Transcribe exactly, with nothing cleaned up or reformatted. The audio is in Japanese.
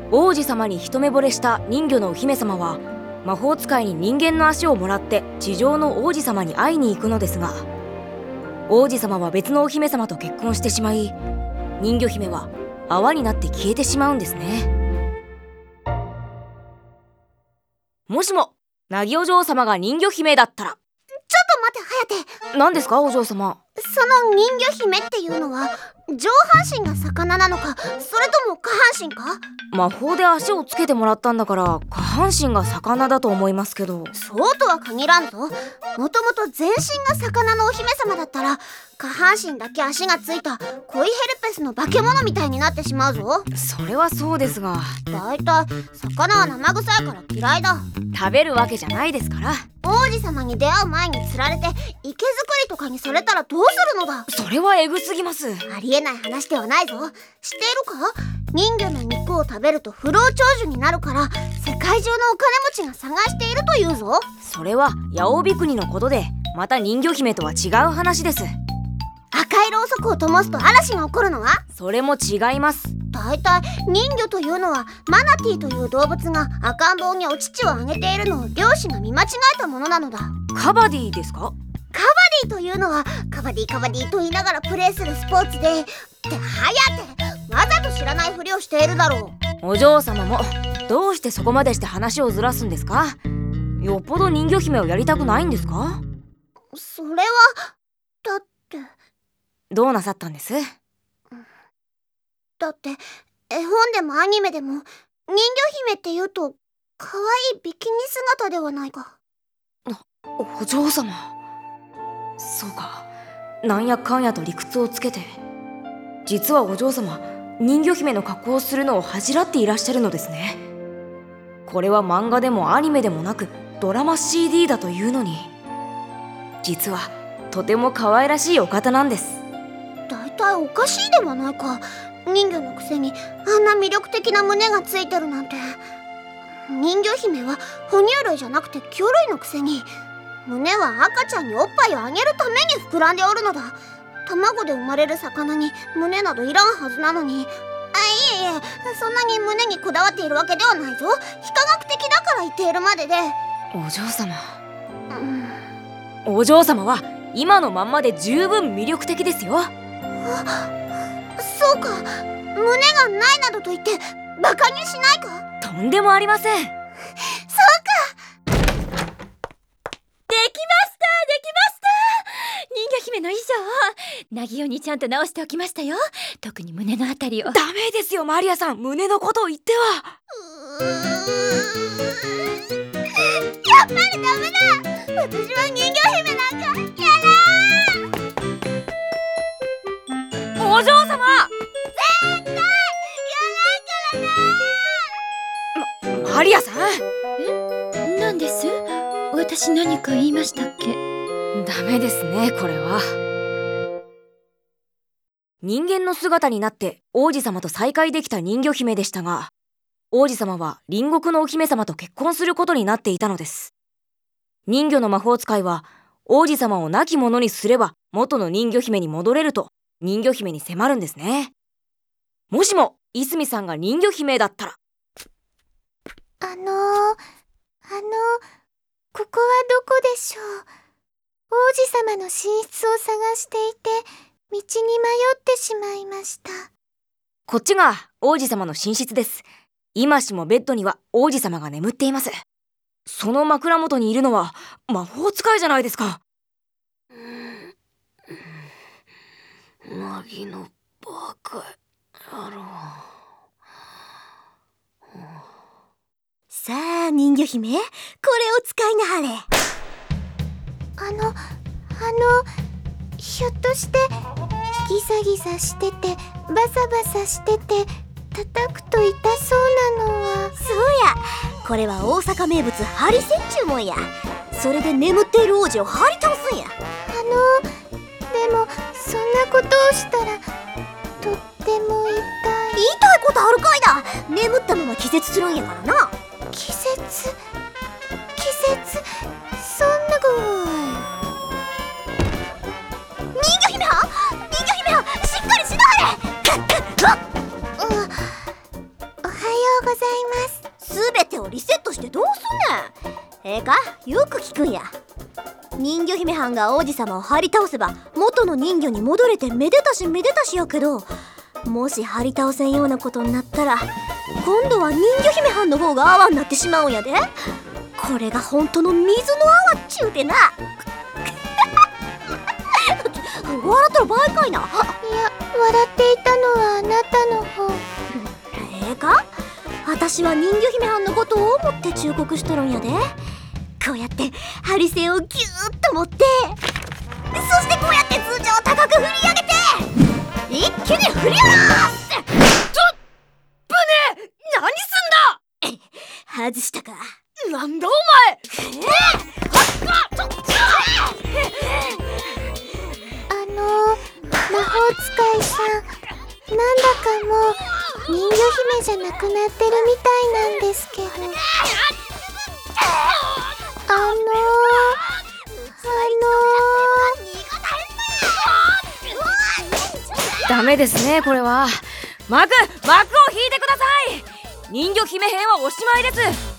王子様に一目惚れした人魚のお姫様は魔法使いに人間の足をもらって地上の王子様に会いに行くのですが、王子様は別のお姫様と結婚してしまい、人魚姫は泡になって消えてしまうんですね。もしもナギお嬢様が人魚姫だったら。 ちょっと待って颯。 何ですかお嬢様。 その人魚姫っていうのは上半身が魚なのか、それとも下半身か？ 魔法で足をつけてもらったんだから下半身が魚だと思いますけど。 そうとは限らんぞ。もともと全身が魚のお姫様だったら下半身だけ足がついた恋ヘルペスの化け物みたいになってしまうぞ。 それはそうですが、 だいたい魚は生臭いから嫌いだ。 食べるわけじゃないですから。 王子様に出会う前に釣られて池作りとかにされたらどうするのだ。 それはエグすぎます。 ありえない話ではないぞ。知っているか？人魚の肉を食べると不老長寿になるから世界中のお金持ちが探しているというぞ。 それは八尾国のことで、また人魚姫とは違う話です。 赤いろうそくを灯すと嵐が起こるのは？ それも違います。 だいたい人魚というのはマナティーという動物が赤ん坊にお乳をあげているのを漁師が見間違えたものなのだ。 カバディですか？ カバディというのはカバディカバディと言いながらプレーするスポーツで、ってはやてわざと知らないふりをしているだろう。お嬢様もどうしてそこまでして話をずらすんですか？よっぽど人魚姫をやりたくないんですか？ それはだってどうなさったんです？ だって絵本でもアニメでも人魚姫って言うと可愛いビキニ姿ではないか。 お、お嬢様。そうか、なんやかんやと理屈をつけて、実はお嬢様人魚姫の格好をするのを恥じらっていらっしゃるのですね。これは漫画でもアニメでもなくドラマ シーディー だというのに、実はとても可愛らしいお方なんです。 だいたいおかしいではないか。人魚のくせにあんな魅力的な胸がついてるなんて。人魚姫は哺乳類じゃなくて魚類のくせに、胸は赤ちゃんにおっぱいをあげるために膨らんでおるのだ。卵で生まれる魚に胸などいらんはずなのに。あ、いえいえ、そんなに胸にこだわっているわけではないぞ。非科学的だから言っているまでで。 お嬢様、 うん、 お嬢様は今のまんまで十分魅力的ですよ。 そうか、胸がないなどと言ってバカにしないか？ とんでもありません。 そうか。 できましたできました人魚姫の衣装、ナギオにちゃんと直しておきましたよ。特に胸のあたりを。 ダメですよマリアさん、胸のことを言っては。 うーん、やっぱりダメだ。私は人魚姫なんかやだ。 お嬢様、 絶対やらんからな。 ま、マリアさん。 え、なんです？私何か言いましたっけ？ ダメですねこれは。人間の姿になって王子様と再会できた人魚姫でしたが、王子様は隣国のお姫様と結婚することになっていたのです。人魚の魔法使いは王子様を亡き者にすれば元の人魚姫に戻れると人魚姫に迫るんですね。もしもいすみさんが人魚姫だったら。 あのー、あのここはどこでしょう？王子様の寝室を探していて道に迷ってしまいました。 こっちが王子様の寝室です。今しもベッドには王子様が眠っています。その枕元にいるのは魔法使いじゃないですか。マギのバカ野郎。 さあ人魚姫、これを使いなはれ。あのあのひょっとしてギザギザしててバサバサしてて叩くと痛そうなのは。そうや、これは大阪名物ハリセンチューもんや。それで眠っている王子を張り倒すんや。あのでもそんなことをしたらとっても痛い。言いたいことあるかいだ。眠ったまま気絶するんやからな。気絶気絶、そんなこと人魚姫は人魚姫はしっかりしなはれ。おはようごございます。 すべてをリセットしてどうすんねん。ええか、よく聞くんや。人魚姫はんが王子様を張り倒せば元の人魚に戻れてめでたしめでたしやけど、もし張り倒せんようなことになったら今度は人魚姫はんの方が泡になってしまうんやで。これが本当の水の泡っちゅうてな。笑ったら倍かいな。 いや、笑っていたのはあなたの方。 ええか、私は人魚姫はんのことを思って忠告しとるんやで。こうやってハリセンをギューッと持って、そしてこうやって通常を高く振り上げて一気に振り下ろす。ちょっブネ、何すんだ。外したか。なんだお前。えー、はっかちょあのー、魔法使いさん、なんだかもう人魚姫じゃなくなってるみたいなんですけど。あのー、あのー、ダメですねこれは。幕幕を引いてください。人魚姫編はおしまいです。